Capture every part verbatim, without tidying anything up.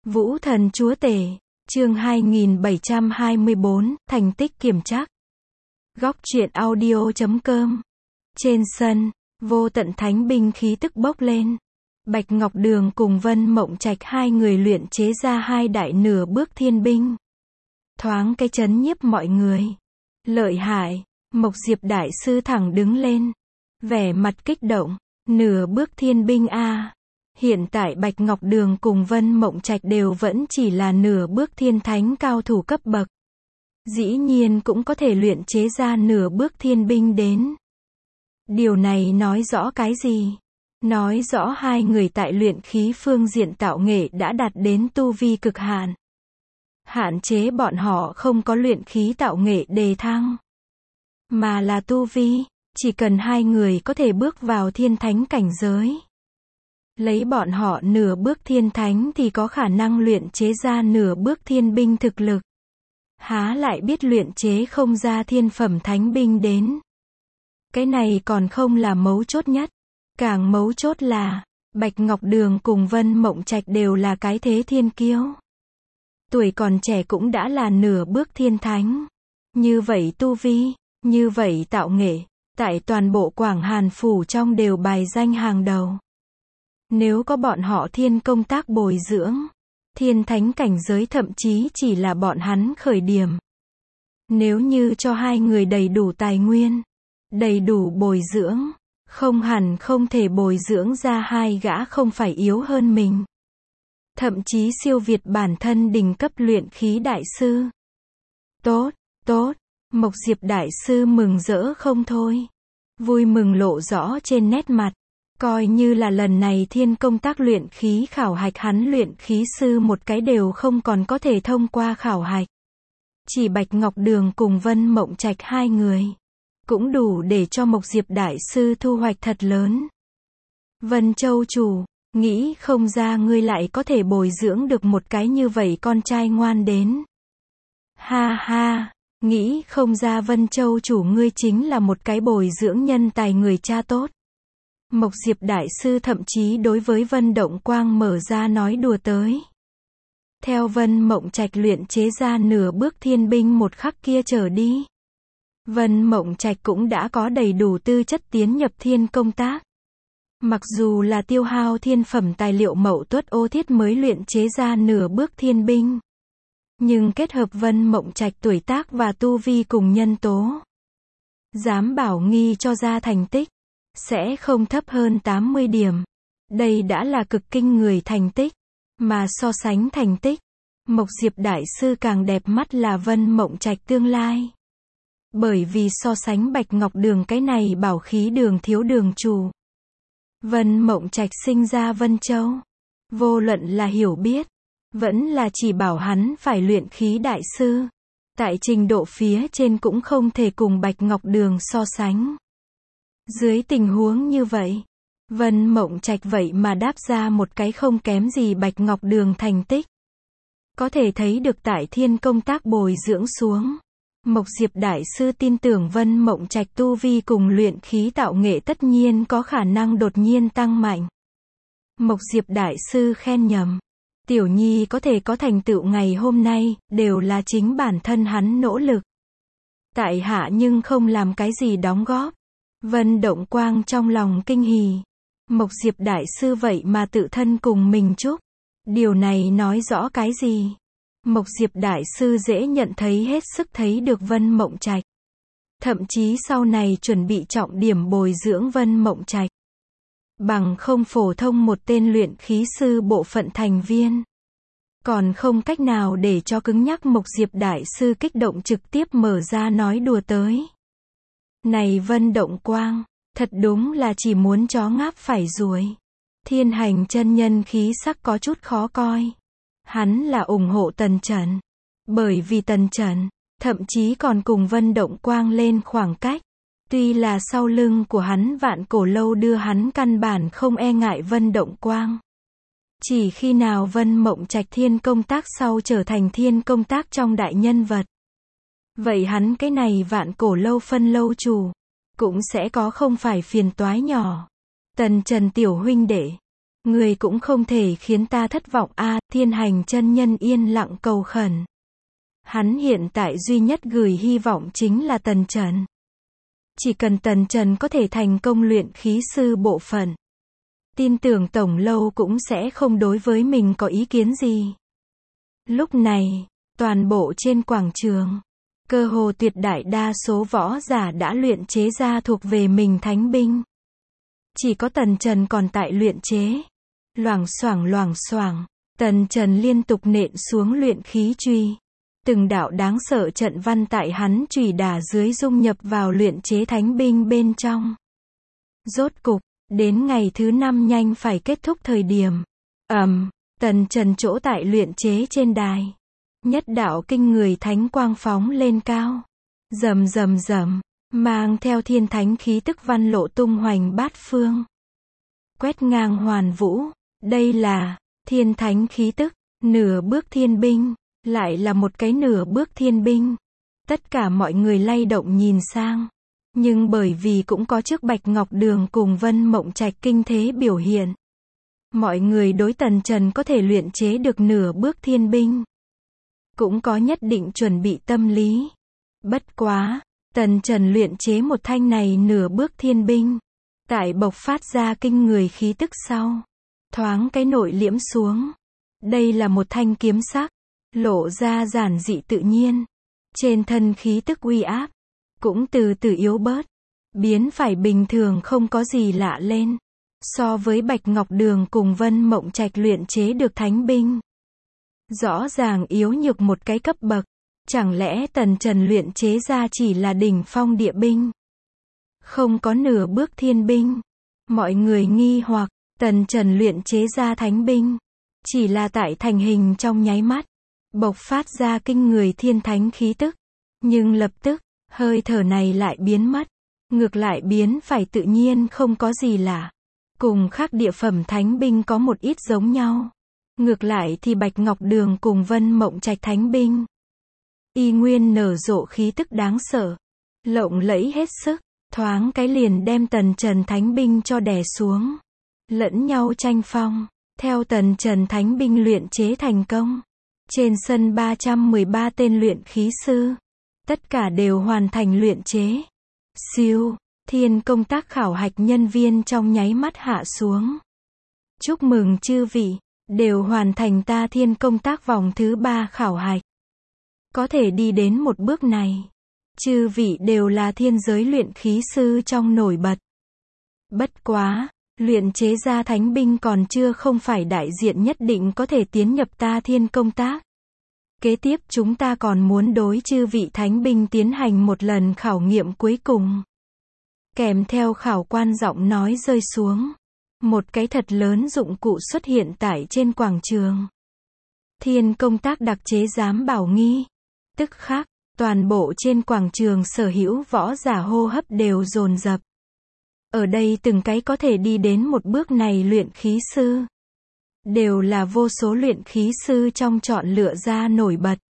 Vũ thần chúa tể, chương hai nghìn bảy trăm hai mươi bốn, thành tích kiểm trắc. Góc truyện audio chấm com. Trên sân, vô tận thánh binh khí tức bốc lên. Bạch Ngọc Đường cùng Vân Mộng Trạch hai người luyện chế ra hai đại nửa bước thiên binh. Thoáng cái chấn nhiếp mọi người. Lợi hại, Mộc Diệp đại sư thẳng đứng lên. Vẻ mặt kích động, nửa bước thiên binh a. Hiện tại Bạch Ngọc Đường cùng Vân Mộng Trạch đều vẫn chỉ là nửa bước thiên thánh cao thủ cấp bậc. Dĩ nhiên cũng có thể luyện chế ra nửa bước thiên binh đến. Điều này nói rõ cái gì? Nói rõ hai người tại luyện khí phương diện tạo nghệ đã đạt đến tu vi cực hạn. Hạn chế bọn họ không có luyện khí tạo nghệ đề thăng, mà là tu vi, chỉ cần hai người có thể bước vào thiên thánh cảnh giới. Lấy bọn họ nửa bước thiên thánh thì có khả năng luyện chế ra nửa bước thiên binh thực lực. Há lại biết luyện chế không ra thiên phẩm thánh binh đến. Cái này còn không là mấu chốt nhất. Càng mấu chốt là, Bạch Ngọc Đường cùng Vân Mộng Trạch đều là cái thế thiên kiêu. Tuổi còn trẻ cũng đã là nửa bước thiên thánh. Như vậy tu vi, như vậy tạo nghệ, tại toàn bộ Quảng Hàn Phủ trong đều bài danh hàng đầu. Nếu có bọn họ thiên công tác bồi dưỡng, thiên thánh cảnh giới thậm chí chỉ là bọn hắn khởi điểm. Nếu như cho hai người đầy đủ tài nguyên, đầy đủ bồi dưỡng, không hẳn không thể bồi dưỡng ra hai gã không phải yếu hơn mình. Thậm chí siêu việt bản thân đỉnh cấp luyện khí đại sư. Tốt, tốt, Mộc Diệp đại sư mừng rỡ không thôi. Vui mừng lộ rõ trên nét mặt. Coi như là lần này thiên công tác luyện khí khảo hạch hắn luyện khí sư một cái đều không còn có thể thông qua khảo hạch. Chỉ Bạch Ngọc Đường cùng Vân Mộng Trạch hai người. Cũng đủ để cho Mộc Diệp đại sư thu hoạch thật lớn. Vân Châu chủ, nghĩ không ra ngươi lại có thể bồi dưỡng được một cái như vậy con trai ngoan đến. Ha ha, nghĩ không ra Vân Châu chủ ngươi chính là một cái bồi dưỡng nhân tài người cha tốt. Mộc Diệp đại sư thậm chí đối với Vân Động Quang mở ra nói đùa tới. Theo Vân Mộng Trạch luyện chế ra nửa bước thiên binh một khắc kia trở đi. Vân Mộng Trạch cũng đã có đầy đủ tư chất tiến nhập thiên công tác. Mặc dù là tiêu hao thiên phẩm tài liệu Mậu Tuất ô thiết mới luyện chế ra nửa bước thiên binh. Nhưng kết hợp Vân Mộng Trạch tuổi tác và tu vi cùng nhân tố. Dám bảo nghi cho ra thành tích. Sẽ không thấp hơn tám mươi điểm. Đây đã là cực kinh người thành tích. Mà so sánh thành tích, Mộc Diệp đại sư càng đẹp mắt là Vân Mộng Trạch tương lai. Bởi vì so sánh Bạch Ngọc Đường cái này bảo khí đường thiếu đường chủ. Vân Mộng Trạch sinh ra Vân Châu. Vô luận là hiểu biết, vẫn là chỉ bảo hắn phải luyện khí đại sư. Tại trình độ phía trên cũng không thể cùng Bạch Ngọc Đường so sánh. Dưới tình huống như vậy, Vân Mộng Trạch vậy mà đáp ra một cái không kém gì Bạch Ngọc Đường thành tích. Có thể thấy được tại thiên công tác bồi dưỡng xuống. Mộc Diệp đại sư tin tưởng Vân Mộng Trạch tu vi cùng luyện khí tạo nghệ tất nhiên có khả năng đột nhiên tăng mạnh. Mộc Diệp đại sư khen nhầm. Tiểu nhi có thể có thành tựu ngày hôm nay, đều là chính bản thân hắn nỗ lực. Tại hạ nhưng không làm cái gì đóng góp. Vân Động Quang trong lòng kinh hỉ. Mộc Diệp đại sư vậy mà tự thân cùng mình chúc. Điều này nói rõ cái gì? Mộc Diệp đại sư dễ nhận thấy hết sức thấy được Vân Mộng Trạch. Thậm chí sau này chuẩn bị trọng điểm bồi dưỡng Vân Mộng Trạch. Bằng không phổ thông một tên luyện khí sư bộ phận thành viên. Còn không cách nào để cho cứng nhắc Mộc Diệp đại sư kích động trực tiếp mở ra nói đùa tới. Này Vân Động Quang, thật đúng là chỉ muốn chó ngáp phải ruồi. Thiên Hành chân nhân khí sắc có chút khó coi. Hắn là ủng hộ Tần Trần. Bởi vì Tần Trần, thậm chí còn cùng Vân Động Quang lên khoảng cách. Tuy là sau lưng của hắn vạn cổ lâu đưa hắn căn bản không e ngại Vân Động Quang. Chỉ khi nào Vân Mộng Trạch thiên công tác sau trở thành thiên công tác trong đại nhân vật. Vậy hắn cái này vạn cổ lâu phân lâu chủ, cũng sẽ có không phải phiền toái nhỏ. Tần Trần tiểu huynh đệ, Người cũng không thể khiến ta thất vọng a. Thiên Hành chân nhân yên lặng cầu khẩn. Hắn hiện tại duy nhất gửi hy vọng chính là Tần Trần. Chỉ cần Tần Trần có thể thành công luyện khí sư bộ phận, tin tưởng Tổng Lâu cũng sẽ không đối với mình có ý kiến gì. Lúc này, toàn bộ trên quảng trường, cơ hồ tuyệt đại đa số võ giả đã luyện chế ra thuộc về mình thánh binh. Chỉ có Tần Trần còn tại luyện chế. Loảng xoảng loảng xoảng, Tần Trần liên tục nện xuống luyện khí chùy. Từng đạo đáng sợ trận văn tại hắn chùy đả dưới dung nhập vào luyện chế thánh binh bên trong. Rốt cục, đến ngày thứ năm nhanh phải kết thúc thời điểm. ầm, um, Tần Trần chỗ tại luyện chế trên đài. Nhất đạo kinh người thánh quang phóng lên cao. Rầm rầm rầm, mang theo thiên thánh khí tức văn lộ tung hoành bát phương. Quét ngang hoàn vũ, đây là thiên thánh khí tức, nửa bước thiên binh, lại là một cái nửa bước thiên binh. Tất cả mọi người lay động nhìn sang. Nhưng bởi vì cũng có trước Bạch Ngọc Đường cùng Vân Mộng Trạch kinh thế biểu hiện. Mọi người đối Tần Trần có thể luyện chế được nửa bước thiên binh. Cũng có nhất định chuẩn bị tâm lý. Bất quá, Tần Trần luyện chế một thanh này nửa bước thiên binh. Tại bộc phát ra kinh người khí tức sau. Thoáng cái nội liễm xuống. Đây là một thanh kiếm sắc. Lộ ra giản dị tự nhiên. Trên thân khí tức uy áp. Cũng từ từ yếu bớt. Biến phải bình thường không có gì lạ lên. So với Bạch Ngọc Đường cùng Vân Mộng Trạch luyện chế được thánh binh. Rõ ràng yếu nhược một cái cấp bậc. Chẳng lẽ Tần Trần luyện chế ra chỉ là đỉnh phong địa binh? Không có nửa bước thiên binh. Mọi người nghi hoặc, Tần Trần luyện chế ra thánh binh. Chỉ là tại thành hình trong nháy mắt. Bộc phát ra kinh người thiên thánh khí tức. Nhưng lập tức, hơi thở này lại biến mất. Ngược lại biến phải tự nhiên không có gì lạ. Cùng khác địa phẩm thánh binh có một ít giống nhau. Ngược lại thì Bạch Ngọc Đường cùng Vân Mộng Trạch thánh binh. Y nguyên nở rộ khí tức đáng sợ. Lộng lẫy hết sức. Thoáng cái liền đem Tần Trần thánh binh cho đè xuống. Lẫn nhau tranh phong. Theo Tần Trần thánh binh luyện chế thành công. Trên sân ba trăm mười ba tên luyện khí sư. Tất cả đều hoàn thành luyện chế. Siêu, thiên công tác khảo hạch nhân viên trong nháy mắt hạ xuống. Chúc mừng chư vị, đều hoàn thành ta thiên công tác vòng thứ ba khảo hạch. Có thể đi đến một bước này. Chư vị đều là thiên giới luyện khí sư trong nổi bật. Bất quá, luyện chế ra thánh binh còn chưa không phải đại diện nhất định có thể tiến nhập ta thiên công tác. Kế tiếp chúng ta còn muốn đối chư vị thánh binh tiến hành một lần khảo nghiệm cuối cùng. Kèm theo khảo quan giọng nói rơi xuống. Một cái thật lớn dụng cụ xuất hiện tại trên quảng trường. Thiên công tác đặc chế giám bảo nghi. Tức khắc, toàn bộ trên quảng trường sở hữu võ giả hô hấp đều dồn dập. Ở đây từng cái có thể đi đến một bước này luyện khí sư. Đều là vô số luyện khí sư trong chọn lựa ra nổi bật.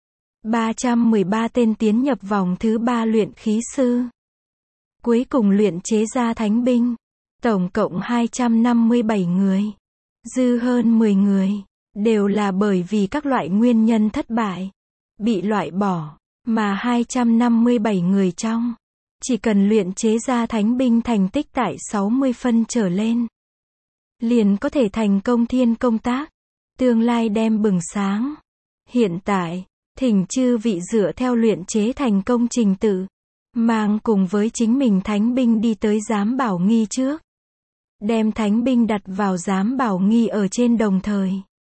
ba trăm mười ba tên tiến nhập vòng thứ ba luyện khí sư. Cuối cùng luyện chế ra thánh binh. Tổng cộng hai trăm năm mươi bảy người. Dư hơn mười người. Đều là bởi vì các loại nguyên nhân thất bại. Bị loại bỏ. Mà hai trăm năm mươi bảy người trong. Chỉ cần luyện chế ra thánh binh thành tích tại sáu mươi phân trở lên. Liền có thể thành công thiên công tác. Tương lai đem bừng sáng. Hiện tại, thỉnh chư vị dựa theo luyện chế thành công trình tự. Mang cùng với chính mình thánh binh đi tới giám bảo nghi trước. Đem thánh binh đặt vào giám bảo nghi ở trên đồng thời.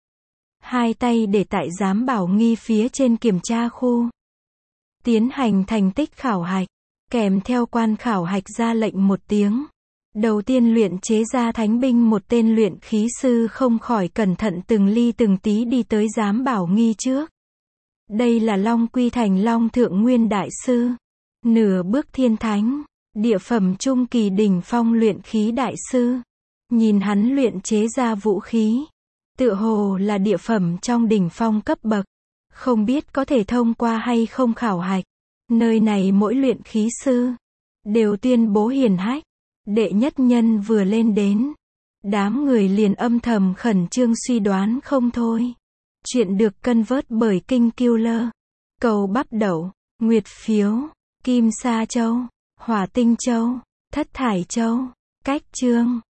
Hai tay để tại giám bảo nghi phía trên kiểm tra khu. Tiến hành thành tích khảo hạch. Kèm theo quan khảo hạch ra lệnh một tiếng. Đầu tiên luyện chế ra thánh binh một tên luyện khí sư không khỏi cẩn thận từng ly từng tí đi tới giám bảo nghi trước. Đây là Long Quy Thành Long Thượng Nguyên Đại Sư. Nửa bước thiên thánh. Địa phẩm trung kỳ đỉnh phong luyện khí đại sư. Nhìn hắn luyện chế ra vũ khí. Tựa hồ là địa phẩm trong đỉnh phong cấp bậc. Không biết có thể thông qua hay không khảo hạch. Nơi này mỗi luyện khí sư. Đều tuyên bố hiển hách. Đệ nhất nhân vừa lên đến. Đám người liền âm thầm khẩn trương suy đoán không thôi. Chuyện được cân vớt bởi King Killer. Cầu Bắp Đậu, Nguyệt Phiếu, Kim Sa Châu, Hỏa Tinh Châu, Thất Thải Châu, Cách Trương.